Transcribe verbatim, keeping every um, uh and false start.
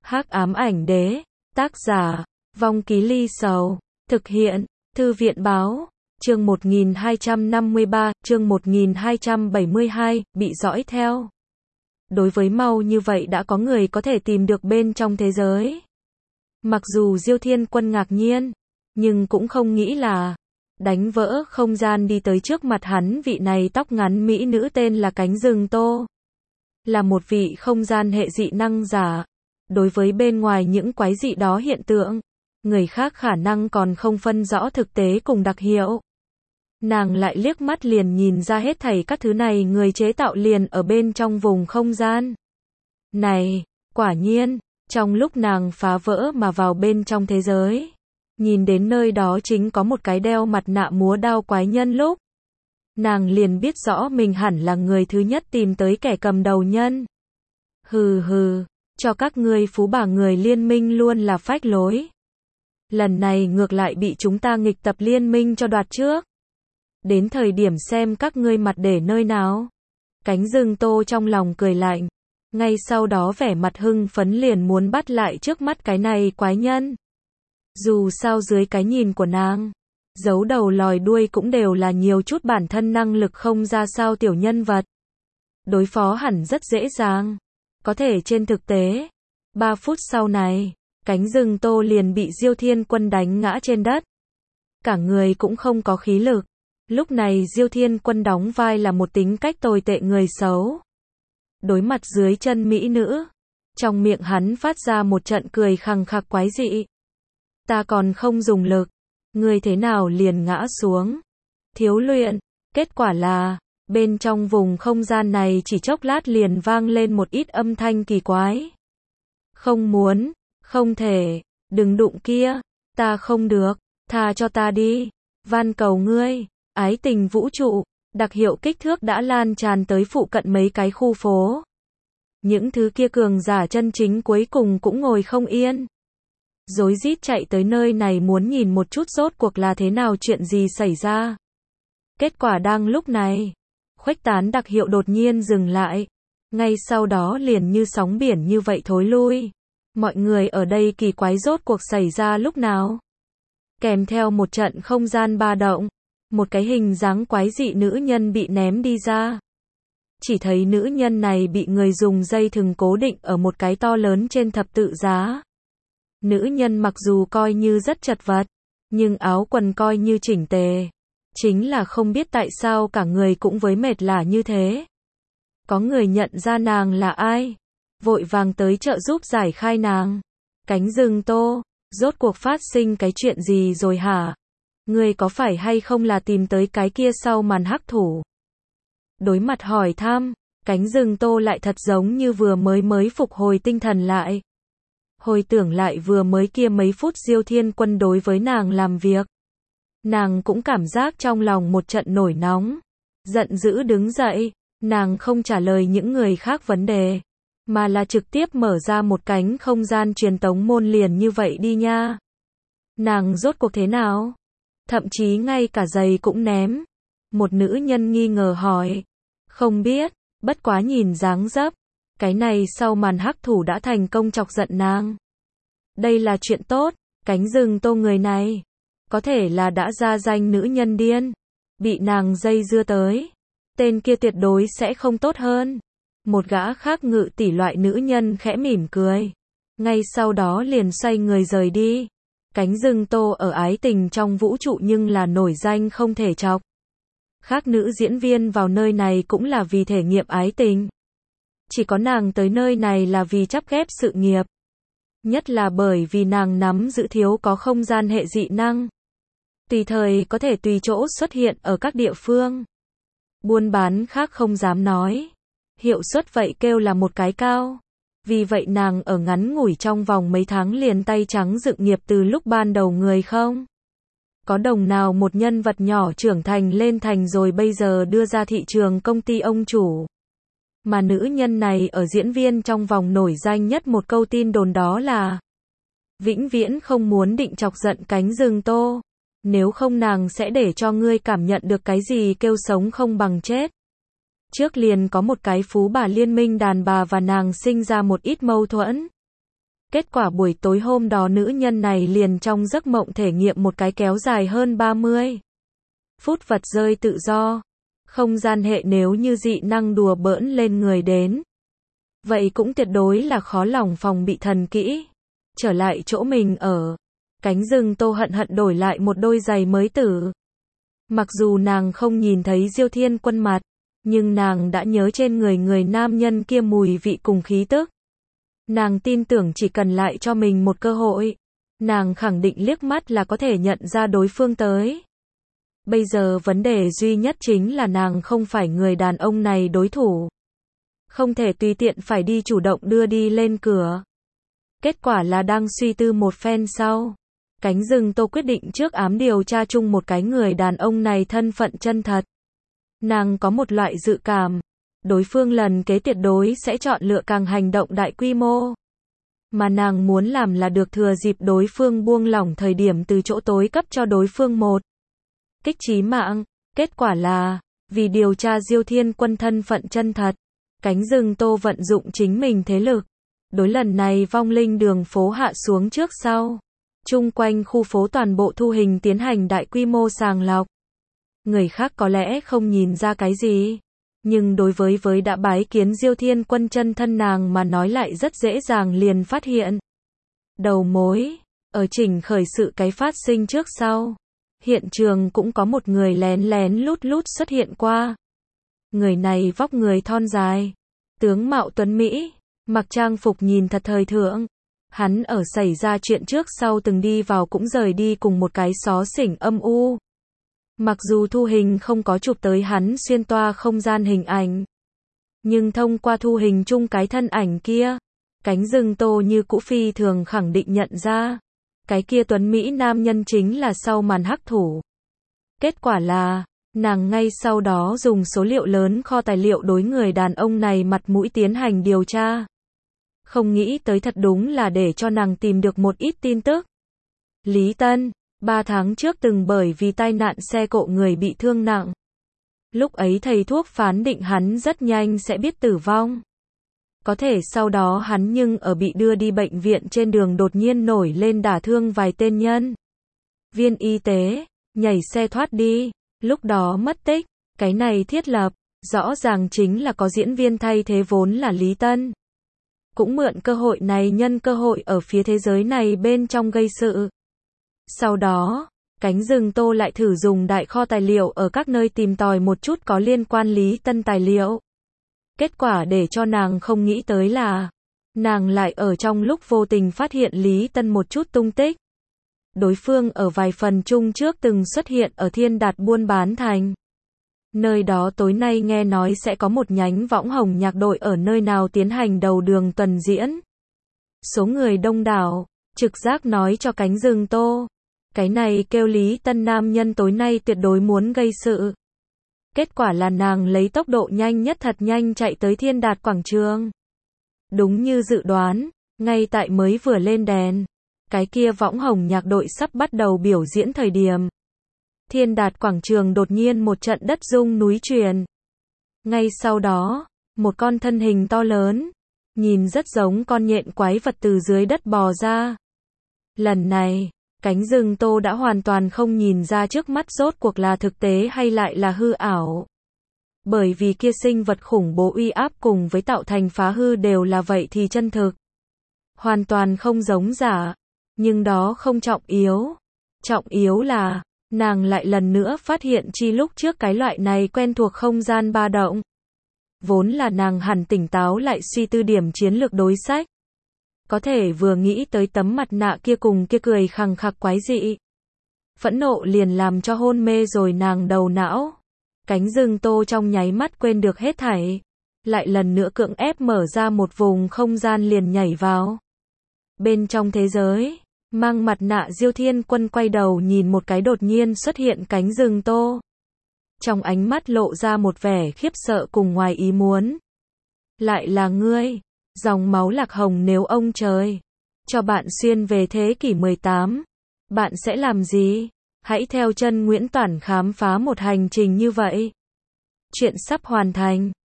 Hắc ám ảnh đế, tác giả, Vong Ký Ly Sầu, thực hiện, Thư viện báo, chương một nghìn hai trăm năm mươi ba, chương một nghìn hai trăm bảy mươi hai, bị dõi theo. Đối với mau như vậy đã có người có thể tìm được bên trong thế giới. Mặc dù Diêu Thiên Quân ngạc nhiên, nhưng cũng không nghĩ là đánh vỡ không gian đi tới trước mặt hắn. Vị này tóc ngắn mỹ nữ tên là Cánh Rừng Tô, là một vị không gian hệ dị năng giả. Đối với bên ngoài những quái dị đó hiện tượng, người khác khả năng còn không phân rõ thực tế cùng đặc hiệu. Nàng lại liếc mắt liền nhìn ra hết thảy các thứ này người chế tạo liền ở bên trong vùng không gian này. Quả nhiên, trong lúc nàng phá vỡ mà vào bên trong thế giới, nhìn đến nơi đó chính có một cái đeo mặt nạ múa đao quái nhân lúc, nàng liền biết rõ mình hẳn là người thứ nhất tìm tới kẻ cầm đầu nhân. Hừ hừ, cho các ngươi phú bà người liên minh luôn là phách lối. Lần này ngược lại bị chúng ta nghịch tập liên minh cho đoạt trước. Đến thời điểm xem các ngươi mặt để nơi nào. Cánh Rừng Tô trong lòng cười lạnh, ngay sau đó vẻ mặt hưng phấn liền muốn bắt lại trước mắt cái này quái nhân. Dù sao dưới cái nhìn của nàng, giấu đầu lòi đuôi cũng đều là nhiều chút bản thân năng lực không ra sao tiểu nhân vật. Đối phó hẳn rất dễ dàng. Có thể trên thực tế, ba phút sau này, Cánh Rừng Tô liền bị Diêu Thiên Quân đánh ngã trên đất. Cả người cũng không có khí lực. Lúc này Diêu Thiên Quân đóng vai là một tính cách tồi tệ người xấu. Đối mặt dưới chân mỹ nữ, trong miệng hắn phát ra một trận cười khằng khặc quái dị. Ta còn không dùng lực, ngươi thế nào liền ngã xuống. Thiếu luyện, kết quả là, bên trong vùng không gian này chỉ chốc lát liền vang lên một ít âm thanh kỳ quái. Không muốn, không thể, đừng đụng kia, ta không được, tha cho ta đi, van cầu ngươi. Ái tình vũ trụ, đặc hiệu kích thước đã lan tràn tới phụ cận mấy cái khu phố. Những thứ kia cường giả chân chính cuối cùng cũng ngồi không yên. Rối rít chạy tới nơi này muốn nhìn một chút rốt cuộc là thế nào, chuyện gì xảy ra. Kết quả đang lúc này, khuếch tán đặc hiệu đột nhiên dừng lại. Ngay sau đó liền như sóng biển như vậy thối lui. Mọi người ở đây kỳ quái rốt cuộc xảy ra lúc nào. Kèm theo một trận không gian ba động. Một cái hình dáng quái dị nữ nhân bị ném đi ra. Chỉ thấy nữ nhân này bị người dùng dây thừng cố định ở một cái to lớn trên thập tự giá. Nữ nhân mặc dù coi như rất chật vật, nhưng áo quần coi như chỉnh tề. Chính là không biết tại sao cả người cũng với mệt lả như thế. Có người nhận ra nàng là ai, vội vàng tới trợ giúp giải khai nàng. Cánh Rừng Tô, rốt cuộc phát sinh cái chuyện gì rồi hả? Ngươi có phải hay không là tìm tới cái kia sau màn hắc thủ? Đối mặt hỏi thăm, Cánh Rừng Tô lại thật giống như vừa mới mới phục hồi tinh thần lại. Hồi tưởng lại vừa mới kia mấy phút Diêu Thiên Quân đối với nàng làm việc. Nàng cũng cảm giác trong lòng một trận nổi nóng. Giận dữ đứng dậy, nàng không trả lời những người khác vấn đề, mà là trực tiếp mở ra một cánh không gian truyền tống môn liền như vậy đi nha. Nàng rốt cuộc thế nào? Thậm chí ngay cả giày cũng ném. Một nữ nhân nghi ngờ hỏi. Không biết, bất quá nhìn dáng dấp, cái này sau màn hắc thủ đã thành công chọc giận nàng. Đây là chuyện tốt, Cánh Rừng Tô người này, có thể là đã ra danh nữ nhân điên. Bị nàng dây dưa tới, tên kia tuyệt đối sẽ không tốt hơn. Một gã khác ngự tỷ loại nữ nhân khẽ mỉm cười. Ngay sau đó liền xoay người rời đi. Cánh Rừng Tô ở ái tình trong vũ trụ nhưng là nổi danh không thể chọc. Khác nữ diễn viên vào nơi này cũng là vì thể nghiệm ái tình. Chỉ có nàng tới nơi này là vì chắp ghép sự nghiệp. Nhất là bởi vì nàng nắm giữ thiếu có không gian hệ dị năng. Tùy thời có thể tùy chỗ xuất hiện ở các địa phương. Buôn bán khác không dám nói. Hiệu suất vậy kêu là một cái cao. Vì vậy nàng ở ngắn ngủi trong vòng mấy tháng liền tay trắng dựng nghiệp từ lúc ban đầu người không có đồng nào một nhân vật nhỏ trưởng thành lên thành rồi bây giờ đưa ra thị trường công ty ông chủ. Mà nữ nhân này ở diễn viên trong vòng nổi danh nhất một câu tin đồn đó là vĩnh viễn không muốn định chọc giận Cánh Rừng Tô. Nếu không nàng sẽ để cho ngươi cảm nhận được cái gì kêu sống không bằng chết. Trước liền có một cái phú bà liên minh đàn bà và nàng sinh ra một ít mâu thuẫn. Kết quả buổi tối hôm đó nữ nhân này liền trong giấc mộng thể nghiệm một cái kéo dài hơn ba mươi phút vật rơi tự do. Không gian hệ nếu như dị năng đùa bỡn lên người đến, vậy cũng tuyệt đối là khó lòng phòng bị thần kỹ. Trở lại chỗ mình ở, cánh rừng Tô hận hận đổi lại một đôi giày mới tử. Mặc dù nàng không nhìn thấy Diêu Thiên Quân mặt, nhưng nàng đã nhớ trên người người nam nhân kia mùi vị cùng khí tức. Nàng tin tưởng chỉ cần lại cho mình một cơ hội, nàng khẳng định liếc mắt là có thể nhận ra đối phương tới. Bây giờ vấn đề duy nhất chính là nàng không phải người đàn ông này đối thủ. Không thể tùy tiện phải đi chủ động đưa đi lên cửa. Kết quả là đang suy tư một phen sau, cánh rừng Tô quyết định trước ám điều tra chung một cái người đàn ông này thân phận chân thật. Nàng có một loại dự cảm, đối phương lần kế tuyệt đối sẽ chọn lựa càng hành động đại quy mô. Mà nàng muốn làm là được thừa dịp đối phương buông lỏng thời điểm từ chỗ tối cấp cho đối phương một kích chí mạng. Kết quả là, vì điều tra Diêu Thiên Quân thân phận chân thật, cánh rừng Tô vận dụng chính mình thế lực. Đối lần này vong linh đường phố hạ xuống trước sau. Chung quanh khu phố toàn bộ thu hình tiến hành đại quy mô sàng lọc. Người khác có lẽ không nhìn ra cái gì, nhưng đối với với đã bái kiến Diêu Thiên Quân chân thân nàng mà nói lại rất dễ dàng liền phát hiện. Đầu mối, ở chỉnh khởi sự cái phát sinh trước sau. Hiện trường cũng có một người lén lén lút lút xuất hiện qua. Người này vóc người thon dài, tướng mạo tuấn Mỹ, mặc trang phục nhìn thật thời thượng. Hắn ở xảy ra chuyện trước sau từng đi vào cũng rời đi cùng một cái xó xỉnh âm u. Mặc dù thu hình không có chụp tới hắn xuyên toa không gian hình ảnh, nhưng thông qua thu hình chung cái thân ảnh kia, cánh rừng Tô như cũ phi thường khẳng định nhận ra, cái kia tuấn Mỹ nam nhân chính là sau màn hắc thủ. Kết quả là, nàng ngay sau đó dùng số liệu lớn kho tài liệu đối người đàn ông này mặt mũi tiến hành điều tra. Không nghĩ tới thật đúng là để cho nàng tìm được một ít tin tức. Lý Tân, ba tháng trước từng bởi vì tai nạn xe cộ người bị thương nặng. Lúc ấy thầy thuốc phán định hắn rất nhanh sẽ biết tử vong. Có thể sau đó hắn nhưng ở bị đưa đi bệnh viện trên đường đột nhiên nổi lên đả thương vài tên nhân viên y tế, nhảy xe thoát đi, lúc đó mất tích. Cái này thiết lập, rõ ràng chính là có diễn viên thay thế vốn là Lý Tân. Cũng mượn cơ hội này nhân cơ hội ở phía thế giới này bên trong gây sự. Sau đó, cánh rừng Tô lại thử dùng đại kho tài liệu ở các nơi tìm tòi một chút có liên quan Lý Tân tài liệu. Kết quả để cho nàng không nghĩ tới là, nàng lại ở trong lúc vô tình phát hiện Lý Tân một chút tung tích. Đối phương ở vài phần chung trước từng xuất hiện ở Thiên Đạt buôn bán thành. Nơi đó tối nay nghe nói sẽ có một nhánh võng hồng nhạc đội ở nơi nào tiến hành đầu đường tuần diễn. Số người đông đảo, trực giác nói cho cánh rừng Tô. Cái này kêu Lý Tân nam nhân tối nay tuyệt đối muốn gây sự. Kết quả là nàng lấy tốc độ nhanh nhất thật nhanh chạy tới Thiên Đạt quảng trường. Đúng như dự đoán, ngay tại mới vừa lên đèn, cái kia võng hồng nhạc đội sắp bắt đầu biểu diễn thời điểm. Thiên Đạt quảng trường đột nhiên một trận đất rung núi chuyển. Ngay sau đó, một con thân hình to lớn, nhìn rất giống con nhện quái vật từ dưới đất bò ra. Lần này, cánh rừng Tô đã hoàn toàn không nhìn ra trước mắt rốt cuộc là thực tế hay lại là hư ảo. Bởi vì kia sinh vật khủng bố uy áp cùng với tạo thành phá hư đều là vậy thì chân thực. Hoàn toàn không giống giả. Nhưng đó không trọng yếu. Trọng yếu là, nàng lại lần nữa phát hiện chi lúc trước cái loại này quen thuộc không gian ba động. Vốn là nàng hẳn tỉnh táo lại suy tư điểm chiến lược đối sách. Có thể vừa nghĩ tới tấm mặt nạ kia cùng kia cười khằng khặc quái dị. Phẫn nộ liền làm cho hôn mê rồi nàng đầu não. Cánh rừng Tô trong nháy mắt quên được hết thảy. Lại lần nữa cưỡng ép mở ra một vùng không gian liền nhảy vào. Bên trong thế giới, mang mặt nạ Diêu Thiên Quân quay đầu nhìn một cái đột nhiên xuất hiện cánh rừng Tô. Trong ánh mắt lộ ra một vẻ khiếp sợ cùng ngoài ý muốn. Lại là ngươi, dòng máu lạc hồng nếu ông trời cho bạn xuyên về thế kỷ mười tám, bạn sẽ làm gì? Hãy theo chân Nguyễn Toản khám phá một hành trình như vậy. Chuyện sắp hoàn thành.